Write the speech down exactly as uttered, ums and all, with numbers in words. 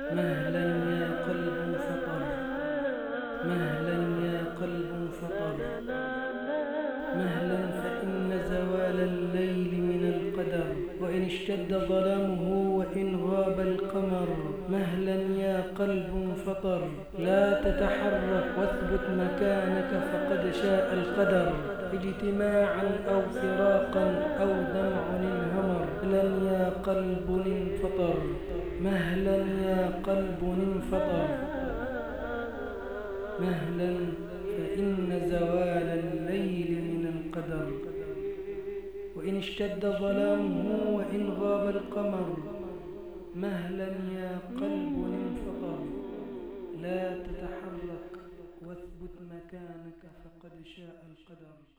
مهلا يا قلب فطر، مهلا يا قلب فطر، مهلا فإن زوال الليل من القدر، وإن اشتد ظلامه وإن غاب القمر. مهلا يا قلب فطر، لا تتحرك واثبت مكانك فقد شاء القدر، اجتماعا أو فراقا أو دمع انهمر. مهلا يا قلب انفطر، مهلا يا قلب انفطر، مهلا فإن زوال الليل من القدر، وإن اشتد ظلامه وإن غاب القمر. مهلا يا قلب انفطر، لا تتحرك واثبت مكانك فقد شاء القدر.